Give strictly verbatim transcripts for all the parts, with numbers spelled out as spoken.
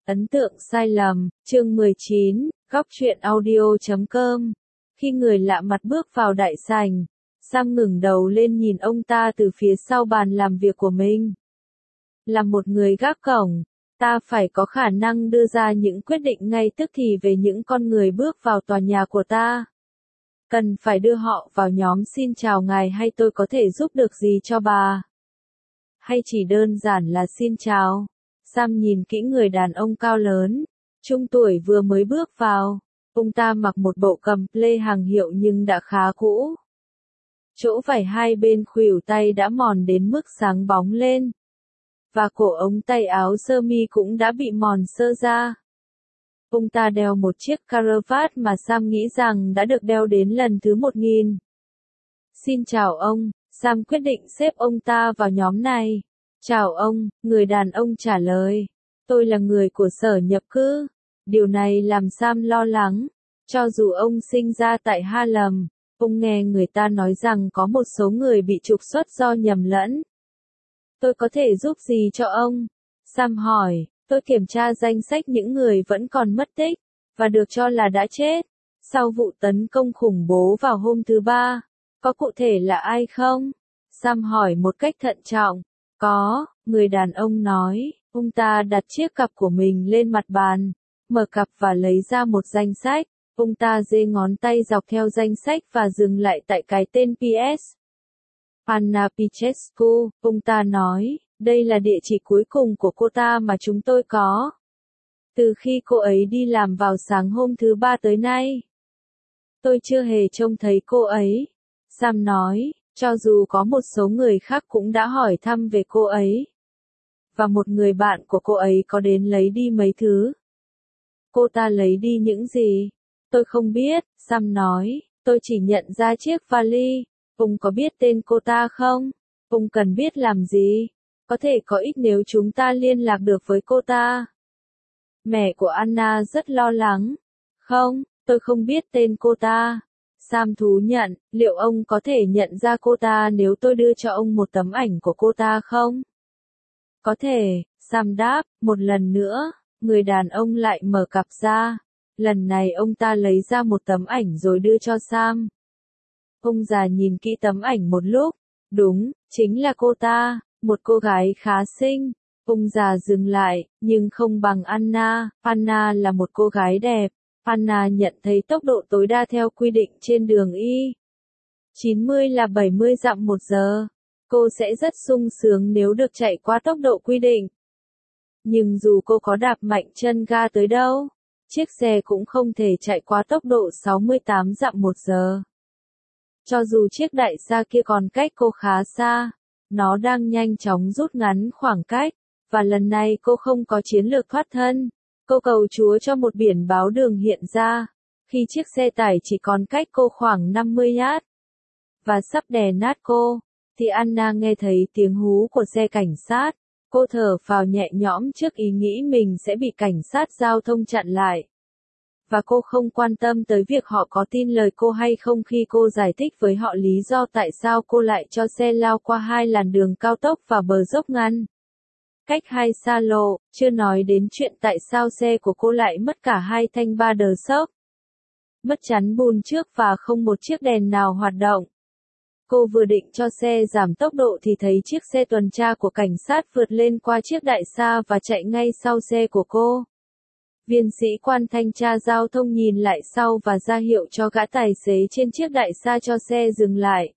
Ấn tượng sai lầm, chương mười chín, góc truyện audio chấm com. Khi người lạ mặt bước vào đại sảnh, Sam ngẩng đầu lên nhìn ông ta từ phía sau bàn làm việc của mình. Là một người gác cổng, ta phải có khả năng đưa ra những quyết định ngay tức thì về những con người bước vào tòa nhà của ta. Cần phải đưa họ vào nhóm xin chào ngài hay tôi có thể giúp được gì cho bà? Hay chỉ đơn giản là xin chào? Sam nhìn kỹ người đàn ông cao lớn, trung tuổi vừa mới bước vào. Ông ta mặc một bộ cầm lê hàng hiệu nhưng đã khá cũ. Chỗ vải hai bên khuỷu tay đã mòn đến mức sáng bóng lên. Và cổ ống tay áo sơ mi cũng đã bị mòn sơ ra. Ông ta đeo một chiếc caravat mà Sam nghĩ rằng đã được đeo đến lần thứ một nghìn. Xin chào ông, Sam quyết định xếp ông ta vào nhóm này. Chào ông, người đàn ông trả lời. Tôi là người của sở nhập cư. Điều này làm Sam lo lắng. Cho dù ông sinh ra tại Harlem, ông nghe người ta nói rằng có một số người bị trục xuất do nhầm lẫn. Tôi có thể giúp gì cho ông? Sam hỏi. Tôi kiểm tra danh sách những người vẫn còn mất tích, và được cho là đã chết, sau vụ tấn công khủng bố vào hôm thứ Ba. Có cụ thể là ai không? Sam hỏi một cách thận trọng. Có, người đàn ông nói. Ông ta đặt chiếc cặp của mình lên mặt bàn, mở cặp và lấy ra một danh sách. Ông ta giơ ngón tay dọc theo danh sách và dừng lại tại cái tên pê ét. Anna Pichescu, ông ta nói. Đây là địa chỉ cuối cùng của cô ta mà chúng tôi có. Từ khi cô ấy đi làm vào sáng hôm thứ Ba tới nay, tôi chưa hề trông thấy cô ấy. Sam nói, cho dù có một số người khác cũng đã hỏi thăm về cô ấy. Và một người bạn của cô ấy có đến lấy đi mấy thứ. Cô ta lấy đi những gì? Tôi không biết, Sam nói, tôi chỉ nhận ra chiếc vali. Ông có biết tên cô ta không? Ông cần biết làm gì? Có thể có ích nếu chúng ta liên lạc được với cô ta. Mẹ của Anna rất lo lắng. Không, tôi không biết tên cô ta. Sam thú nhận, liệu ông có thể nhận ra cô ta nếu tôi đưa cho ông một tấm ảnh của cô ta không? Có thể, Sam đáp, một lần nữa, người đàn ông lại mở cặp ra. Lần này ông ta lấy ra một tấm ảnh rồi đưa cho Sam. Ông già nhìn kỹ tấm ảnh một lúc. Đúng, chính là cô ta. Một cô gái khá xinh. Ông già dừng lại, nhưng không bằng Anna. Anna là một cô gái đẹp. Anna nhận thấy tốc độ tối đa theo quy định trên đường Y chín mươi là bảy mươi dặm một giờ. Cô sẽ rất sung sướng nếu được chạy qua tốc độ quy định. Nhưng dù cô có đạp mạnh chân ga tới đâu, chiếc xe cũng không thể chạy qua tốc độ sáu mươi tám dặm một giờ. Cho dù chiếc đại xa kia còn cách cô khá xa, nó đang nhanh chóng rút ngắn khoảng cách, và lần này cô không có chiến lược thoát thân. Cô cầu Chúa cho một biển báo đường hiện ra, khi chiếc xe tải chỉ còn cách cô khoảng năm mươi yard, và sắp đè nát cô, thì Anna nghe thấy tiếng hú của xe cảnh sát. Cô thở phào nhẹ nhõm trước ý nghĩ mình sẽ bị cảnh sát giao thông chặn lại. Và cô không quan tâm tới việc họ có tin lời cô hay không khi cô giải thích với họ lý do tại sao cô lại cho xe lao qua hai làn đường cao tốc và bờ dốc ngăn cách hai xa lộ, chưa nói đến chuyện tại sao xe của cô lại mất cả hai thanh ba đờ sốc, mất chắn bùn trước và không một chiếc đèn nào hoạt động. Cô vừa định cho xe giảm tốc độ thì thấy chiếc xe tuần tra của cảnh sát vượt lên qua chiếc đại xa và chạy ngay sau xe của cô. Viên sĩ quan thanh tra giao thông nhìn lại sau và ra hiệu cho gã tài xế trên chiếc đại xa cho xe dừng lại.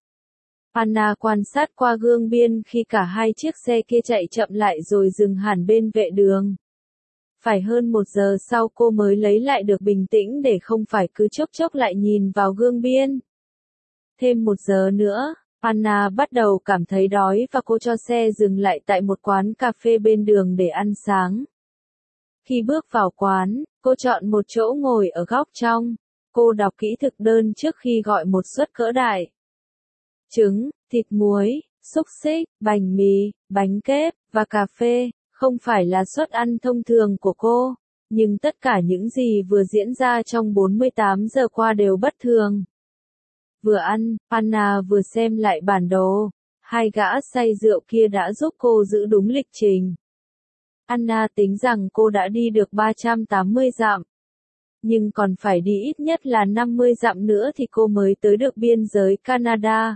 Anna quan sát qua gương biên khi cả hai chiếc xe kia chạy chậm lại rồi dừng hẳn bên vệ đường. Phải hơn một giờ sau cô mới lấy lại được bình tĩnh để không phải cứ chốc chốc lại nhìn vào gương biên. Thêm một giờ nữa, Anna bắt đầu cảm thấy đói và cô cho xe dừng lại tại một quán cà phê bên đường để ăn sáng. Khi bước vào quán, cô chọn một chỗ ngồi ở góc trong. Cô đọc kỹ thực đơn trước khi gọi một suất cỡ đại. Trứng, thịt muối, xúc xích, bánh mì, bánh kếp, và cà phê, không phải là suất ăn thông thường của cô. Nhưng tất cả những gì vừa diễn ra trong bốn mươi tám giờ qua đều bất thường. Vừa ăn, Anna vừa xem lại bản đồ. Hai gã say rượu kia đã giúp cô giữ đúng lịch trình. Anna tính rằng cô đã đi được ba trăm tám mươi dặm. Nhưng còn phải đi ít nhất là năm mươi dặm nữa thì cô mới tới được biên giới Canada.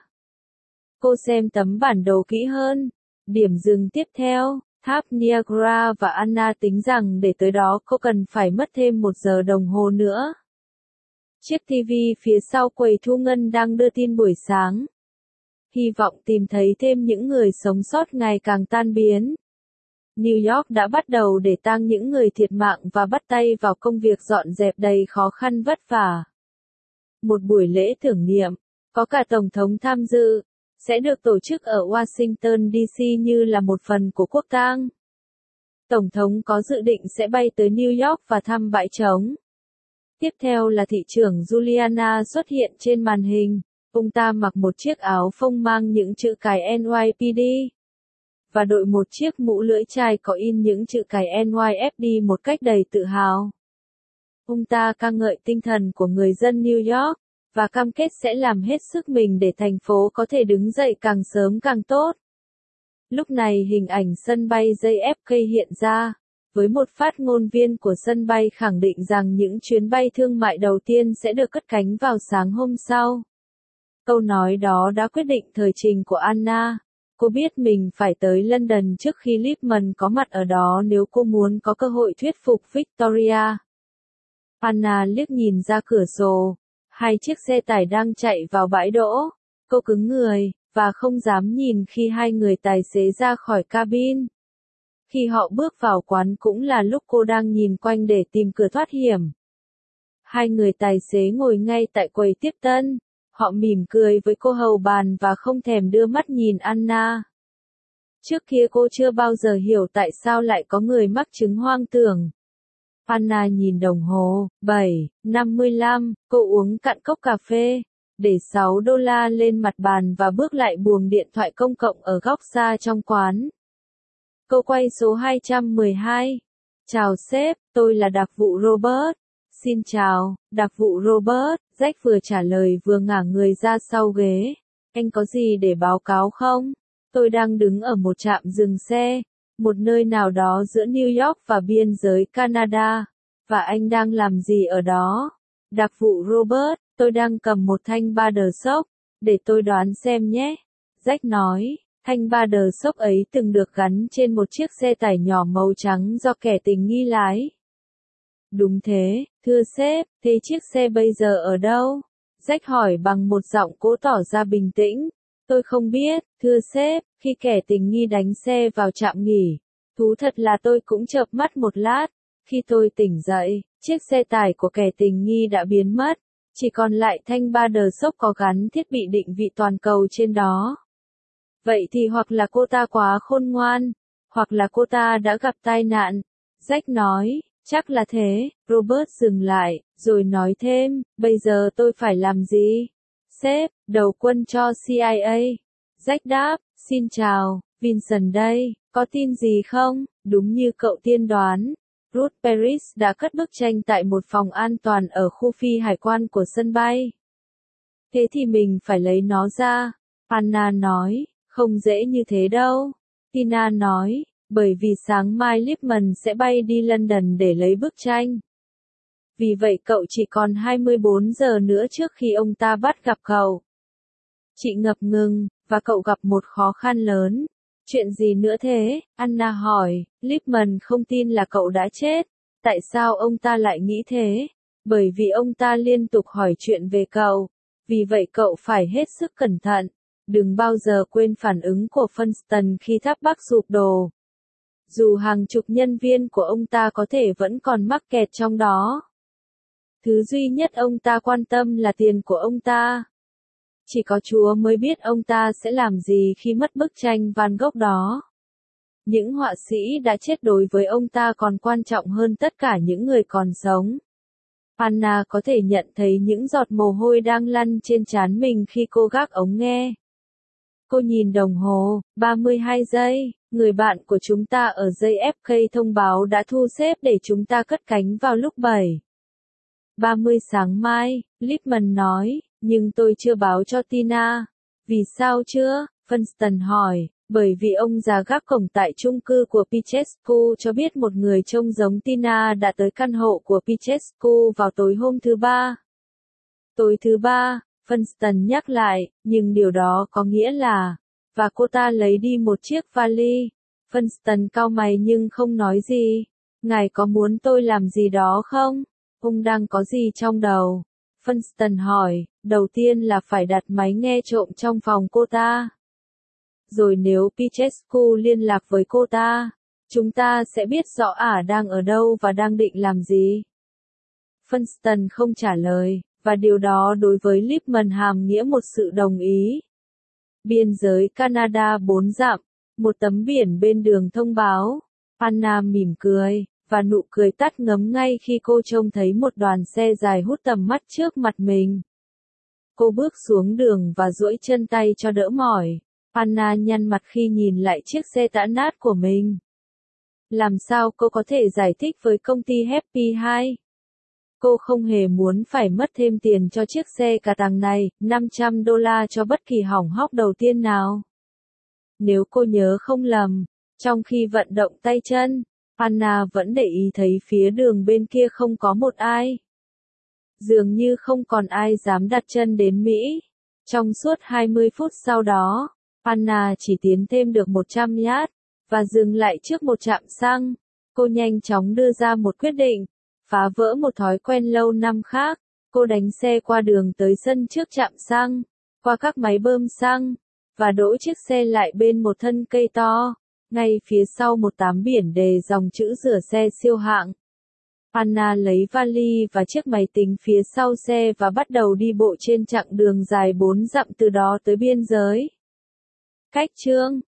Cô xem tấm bản đồ kỹ hơn. Điểm dừng tiếp theo, tháp Niagara, và Anna tính rằng để tới đó cô cần phải mất thêm một giờ đồng hồ nữa. Chiếc ti vi phía sau quầy thu ngân đang đưa tin buổi sáng. Hy vọng tìm thấy thêm những người sống sót ngày càng tan biến. New York đã bắt đầu để tang những người thiệt mạng và bắt tay vào công việc dọn dẹp đầy khó khăn vất vả. Một buổi lễ tưởng niệm, có cả Tổng thống tham dự, sẽ được tổ chức ở Washington D C như là một phần của quốc tang. Tổng thống có dự định sẽ bay tới New York và thăm bãi trống. Tiếp theo là thị trưởng Giuliani xuất hiện trên màn hình. Ông ta mặc một chiếc áo phông mang những chữ cái N Y P D và đội một chiếc mũ lưỡi chai có in những chữ cái N Y F D một cách đầy tự hào. Ông ta ca ngợi tinh thần của người dân New York và cam kết sẽ làm hết sức mình để thành phố có thể đứng dậy càng sớm càng tốt. Lúc này hình ảnh sân bay J F K hiện ra, với một phát ngôn viên của sân bay khẳng định rằng những chuyến bay thương mại đầu tiên sẽ được cất cánh vào sáng hôm sau. Câu nói đó đã quyết định thời trình của Anna. Cô biết mình phải tới London trước khi Lipman có mặt ở đó nếu cô muốn có cơ hội thuyết phục Victoria. Anna liếc nhìn ra cửa sổ. Hai chiếc xe tải đang chạy vào bãi đỗ. Cô cứng người, và không dám nhìn khi hai người tài xế ra khỏi cabin. Khi họ bước vào quán cũng là lúc cô đang nhìn quanh để tìm cửa thoát hiểm. Hai người tài xế ngồi ngay tại quầy tiếp tân. Họ mỉm cười với cô hầu bàn và không thèm đưa mắt nhìn Anna. Trước kia cô chưa bao giờ hiểu tại sao lại có người mắc chứng hoang tưởng. Anna nhìn đồng hồ, bảy, năm mươi lăm, cô uống cạn cốc cà phê, để sáu đô la lên mặt bàn và bước lại buồng điện thoại công cộng ở góc xa trong quán. Cô quay số hai trăm mười hai. Chào sếp, tôi là đặc vụ Robert. Xin chào, đặc vụ Robert, Jack vừa trả lời vừa ngả người ra sau ghế. Anh có gì để báo cáo không? Tôi đang đứng ở một trạm dừng xe, một nơi nào đó giữa New York và biên giới Canada. Và anh đang làm gì ở đó? Đặc vụ Robert, tôi đang cầm một thanh Badersock, để tôi đoán xem nhé. Jack nói, thanh Badersock ấy từng được gắn trên một chiếc xe tải nhỏ màu trắng do kẻ tình nghi lái. Đúng thế, thưa sếp, thế chiếc xe bây giờ ở đâu? Jack hỏi bằng một giọng cố tỏ ra bình tĩnh. Tôi không biết, thưa sếp, khi kẻ tình nghi đánh xe vào trạm nghỉ. Thú thật là tôi cũng chợp mắt một lát. Khi tôi tỉnh dậy, chiếc xe tải của kẻ tình nghi đã biến mất. Chỉ còn lại thanh Badersock có gắn thiết bị định vị toàn cầu trên đó. Vậy thì hoặc là cô ta quá khôn ngoan, hoặc là cô ta đã gặp tai nạn. Jack nói. Chắc là thế, Robert dừng lại, rồi nói thêm, bây giờ tôi phải làm gì? Sếp, đầu quân cho C I A. Jack đáp, xin chào, Vincent đây, có tin gì không? Đúng như cậu tiên đoán, Ruth Paris đã cất bức tranh tại một phòng an toàn ở khu phi hải quan của sân bay. Thế thì mình phải lấy nó ra, Anna nói, không dễ như thế đâu. Tina nói. Bởi vì sáng mai Lipman sẽ bay đi London để lấy bức tranh. Vì vậy cậu chỉ còn hai mươi bốn giờ nữa trước khi ông ta bắt gặp cậu. Chị ngập ngừng, và cậu gặp một khó khăn lớn. Chuyện gì nữa thế? Anna hỏi, Lipman không tin là cậu đã chết. Tại sao ông ta lại nghĩ thế? Bởi vì ông ta liên tục hỏi chuyện về cậu. Vì vậy cậu phải hết sức cẩn thận. Đừng bao giờ quên phản ứng của Funston khi tháp Bắc sụp đổ. Dù hàng chục nhân viên của ông ta có thể vẫn còn mắc kẹt trong đó. Thứ duy nhất ông ta quan tâm là tiền của ông ta. Chỉ có Chúa mới biết ông ta sẽ làm gì khi mất bức tranh Van Gogh đó. Những họa sĩ đã chết đối với ông ta còn quan trọng hơn tất cả những người còn sống. Anna có thể nhận thấy những giọt mồ hôi đang lăn trên trán mình khi cô gác ống nghe. Cô nhìn đồng hồ, ba mươi hai giây, người bạn của chúng ta ở J F K thông báo đã thu xếp để chúng ta cất cánh vào lúc bảy ba mươi sáng mai, Lipman nói, nhưng tôi chưa báo cho Tina. Vì sao chưa? Funston hỏi, Bởi vì ông già gác cổng tại chung cư của Pichescu cho biết một người trông giống Tina đã tới căn hộ của Pichescu vào tối hôm thứ ba. Tối thứ ba, Funston nhắc lại, nhưng điều đó có nghĩa là, và cô ta lấy đi một chiếc vali. Funston cau mày nhưng không nói gì. Ngài có muốn tôi làm gì đó không? Ông đang có gì trong đầu? Funston hỏi, đầu tiên là phải đặt máy nghe trộm trong phòng cô ta. Rồi nếu Pichescu liên lạc với cô ta, chúng ta sẽ biết rõ ả đang ở đâu và đang định làm gì. Funston không trả lời, và điều đó đối với Lipman hàm nghĩa một sự đồng ý. Biên giới Canada bốn dặm, một tấm biển bên đường thông báo. Anna mỉm cười, và nụ cười tắt ngấm ngay khi cô trông thấy một đoàn xe dài hút tầm mắt trước mặt mình. Cô bước xuống đường và duỗi chân tay cho đỡ mỏi. Anna nhăn mặt khi nhìn lại chiếc xe tã nát của mình. Làm sao cô có thể giải thích với công ty Happy hai? Cô không hề muốn phải mất thêm tiền cho chiếc xe cà tàng này, năm trăm đô la cho bất kỳ hỏng hóc đầu tiên nào. Nếu cô nhớ không lầm, trong khi vận động tay chân, Anna vẫn để ý thấy phía đường bên kia không có một ai. Dường như không còn ai dám đặt chân đến Mỹ. Trong suốt hai mươi phút sau đó, Anna chỉ tiến thêm được một trăm yard, và dừng lại trước một trạm xăng. Cô nhanh chóng đưa ra một quyết định, phá vỡ một thói quen lâu năm khác. Cô đánh xe qua đường tới sân trước trạm xăng, qua các máy bơm xăng, và đỗ chiếc xe lại bên một thân cây to, ngay phía sau một tấm biển đề dòng chữ rửa xe siêu hạng. Anna lấy vali và chiếc máy tính phía sau xe và bắt đầu đi bộ trên chặng đường dài bốn dặm từ đó tới biên giới. Cách chương